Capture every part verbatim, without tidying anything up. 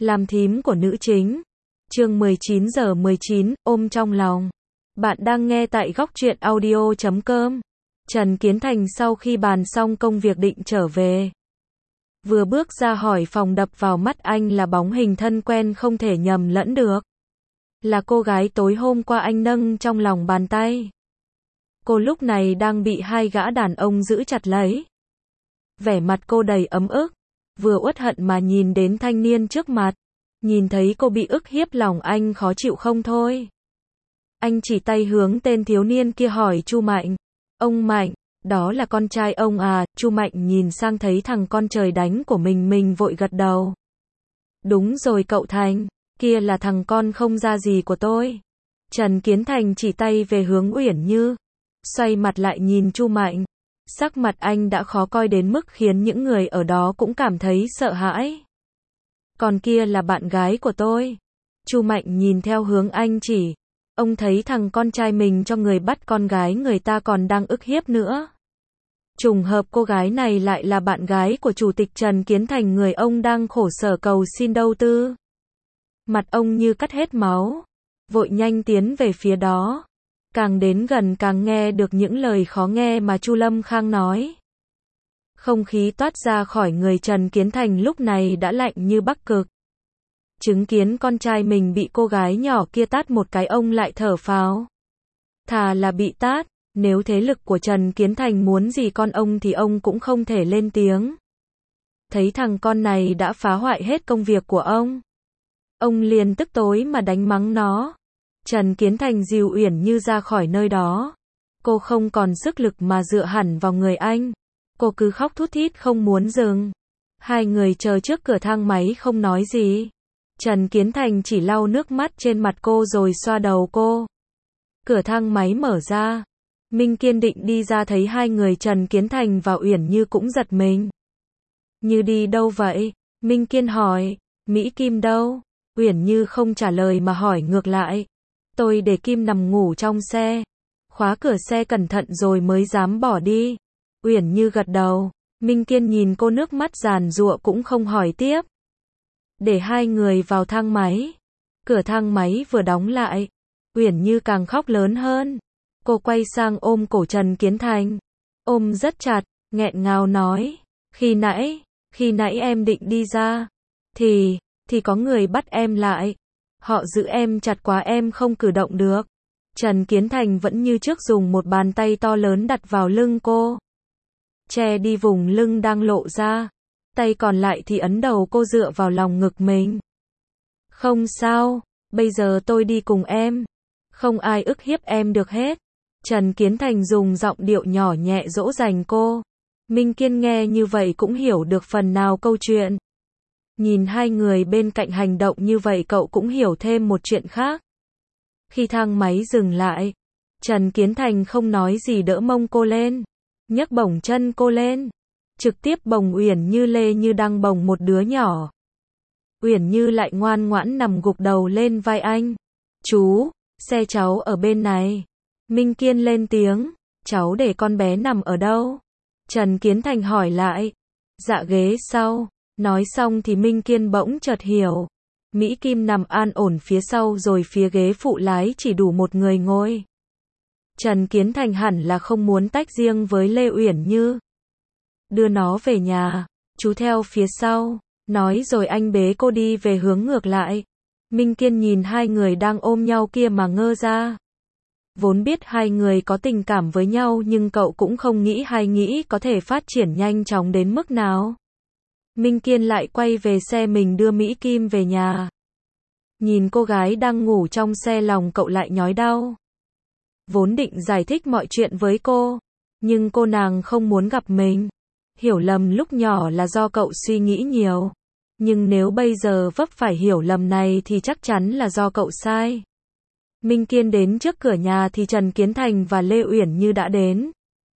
Làm thím của nữ chính. Chương mười chín giờ mười chín, ôm trong lòng. Bạn đang nghe tại góc truyện audio chấm com. Trần Kiến Thành sau khi bàn xong công việc định trở về. Vừa bước ra khỏi phòng, đập vào mắt anh là bóng hình thân quen không thể nhầm lẫn được. Là cô gái tối hôm qua anh nâng trong lòng bàn tay. Cô lúc này đang bị hai gã đàn ông giữ chặt lấy. Vẻ mặt cô đầy ấm ức, vừa uất hận mà nhìn đến thanh niên trước mặt. Nhìn thấy cô bị ức hiếp, lòng anh khó chịu không thôi. Anh chỉ tay hướng tên thiếu niên kia hỏi Chu Mạnh. Ông Mạnh, đó là con trai ông à? Chu Mạnh nhìn sang thấy thằng con trời đánh của mình, mình vội gật đầu. Đúng rồi cậu Thành, kia là thằng con không ra gì của tôi. Trần Kiến Thành chỉ tay về hướng Uyển Như, xoay mặt lại nhìn Chu Mạnh. Sắc mặt anh đã khó coi đến mức khiến những người ở đó cũng cảm thấy sợ hãi. Còn kia là bạn gái của tôi. Chu Mạnh nhìn theo hướng anh chỉ. Ông thấy thằng con trai mình cho người bắt con gái người ta còn đang ức hiếp nữa. Trùng hợp cô gái này lại là bạn gái của Chủ tịch Trần Kiến Thành, người ông đang khổ sở cầu xin đầu tư. Mặt ông như cắt hết máu, vội nhanh tiến về phía đó. Càng đến gần càng nghe được những lời khó nghe mà Chu Lâm Khang nói. Không khí toát ra khỏi người Trần Kiến Thành lúc này đã lạnh như Bắc Cực. Chứng kiến con trai mình bị cô gái nhỏ kia tát một cái, ông lại thở phào. Thà là bị tát, nếu thế lực của Trần Kiến Thành muốn gì con ông thì ông cũng không thể lên tiếng. Thấy thằng con này đã phá hoại hết công việc của ông, ông liền tức tối mà đánh mắng nó. Trần Kiến Thành dìu Uyển Như ra khỏi nơi đó. Cô không còn sức lực mà dựa hẳn vào người anh. Cô cứ khóc thút thít không muốn dừng. Hai người chờ trước cửa thang máy không nói gì. Trần Kiến Thành chỉ lau nước mắt trên mặt cô rồi xoa đầu cô. Cửa thang máy mở ra. Minh Kiên định đi ra thấy hai người Trần Kiến Thành và Uyển Như cũng giật mình. Như đi đâu vậy? Minh Kiên hỏi. Mỹ Kim đâu? Uyển Như không trả lời mà hỏi ngược lại. Tôi để Kim nằm ngủ trong xe. Khóa cửa xe cẩn thận rồi mới dám bỏ đi. Uyển Như gật đầu. Minh Kiên nhìn cô nước mắt giàn giụa cũng không hỏi tiếp. Để hai người vào thang máy. Cửa thang máy vừa đóng lại, Uyển Như càng khóc lớn hơn. Cô quay sang ôm cổ Trần Kiến Thành. Ôm rất chặt, nghẹn ngào nói. Khi nãy, khi nãy em định đi ra. Thì, thì có người bắt em lại. Họ giữ em chặt quá, em không cử động được. Trần Kiến Thành vẫn như trước dùng một bàn tay to lớn đặt vào lưng cô. Che đi vùng lưng đang lộ ra. Tay còn lại thì ấn đầu cô dựa vào lòng ngực mình. Không sao, bây giờ tôi đi cùng em. Không ai ức hiếp em được hết. Trần Kiến Thành dùng giọng điệu nhỏ nhẹ dỗ dành cô. Minh Kiên nghe như vậy cũng hiểu được phần nào câu chuyện. Nhìn hai người bên cạnh hành động như vậy, cậu cũng hiểu thêm một chuyện khác. Khi thang máy dừng lại, Trần Kiến Thành không nói gì đỡ mông cô lên, nhấc bổng chân cô lên, trực tiếp bồng Uyển Như lê như đang bồng một đứa nhỏ. Uyển Như lại ngoan ngoãn nằm gục đầu lên vai anh. Chú, xe cháu ở bên này. Minh Kiên lên tiếng. Cháu để con bé nằm ở đâu? Trần Kiến Thành hỏi lại. Dạ ghế sau. Nói xong thì Minh Kiên bỗng chợt hiểu. Mỹ Kim nằm an ổn phía sau rồi phía ghế phụ lái chỉ đủ một người ngồi. Trần Kiến Thành hẳn là không muốn tách riêng với Lê Uyển Như. Đưa nó về nhà, chú theo phía sau. Nói rồi anh bế cô đi về hướng ngược lại. Minh Kiên nhìn hai người đang ôm nhau kia mà ngơ ra. Vốn biết hai người có tình cảm với nhau nhưng cậu cũng không nghĩ hai nghĩ có thể phát triển nhanh chóng đến mức nào. Minh Kiên lại quay về xe mình đưa Mỹ Kim về nhà. Nhìn cô gái đang ngủ trong xe, lòng cậu lại nhói đau. Vốn định giải thích mọi chuyện với cô, nhưng cô nàng không muốn gặp mình. Hiểu lầm lúc nhỏ là do cậu suy nghĩ nhiều. Nhưng nếu bây giờ vấp phải hiểu lầm này thì chắc chắn là do cậu sai. Minh Kiên đến trước cửa nhà thì Trần Kiến Thành và Lê Uyển Như đã đến.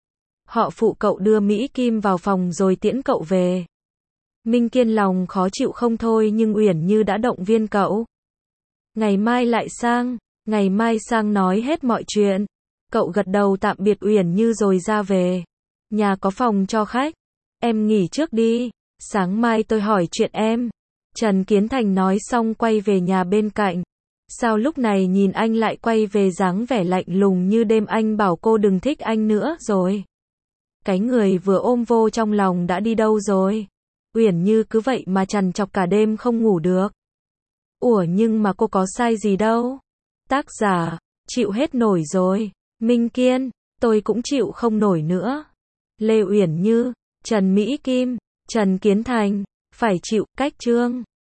Họ phụ cậu đưa Mỹ Kim vào phòng rồi tiễn cậu về. Minh Kiên lòng khó chịu không thôi nhưng Uyển Như đã động viên cậu. Ngày mai lại sang, ngày mai sang nói hết mọi chuyện. Cậu gật đầu tạm biệt Uyển Như rồi ra về. Nhà có phòng cho khách. Em nghỉ trước đi, sáng mai tôi hỏi chuyện em. Trần Kiến Thành nói xong quay về nhà bên cạnh. Sao lúc này nhìn anh lại quay về dáng vẻ lạnh lùng như đêm anh bảo cô đừng thích anh nữa rồi? Cái người vừa ôm vô trong lòng đã đi đâu rồi? Uyển Như cứ vậy mà trằn trọc cả đêm không ngủ được. Ủa nhưng mà cô có sai gì đâu. Tác giả, chịu hết nổi rồi. Minh Kiên, tôi cũng chịu không nổi nữa. Lê Uyển Như, Trần Mỹ Kim, Trần Kiến Thành, phải chịu, cách chương.